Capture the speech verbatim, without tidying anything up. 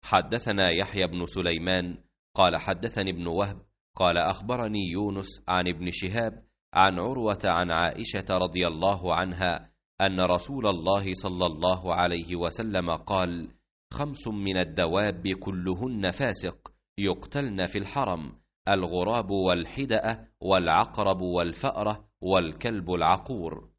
حدثنا يحيى بن سليمان قال حدثني ابن وهب قال أخبرني يونس عن ابن شهاب عن عروة عن عائشة رضي الله عنها أن رسول الله صلى الله عليه وسلم قال: خمس من الدواب كلهن فاسق يقتلن في الحرم: الغراب والحدأة والعقرب والفأرة والكلب العقور.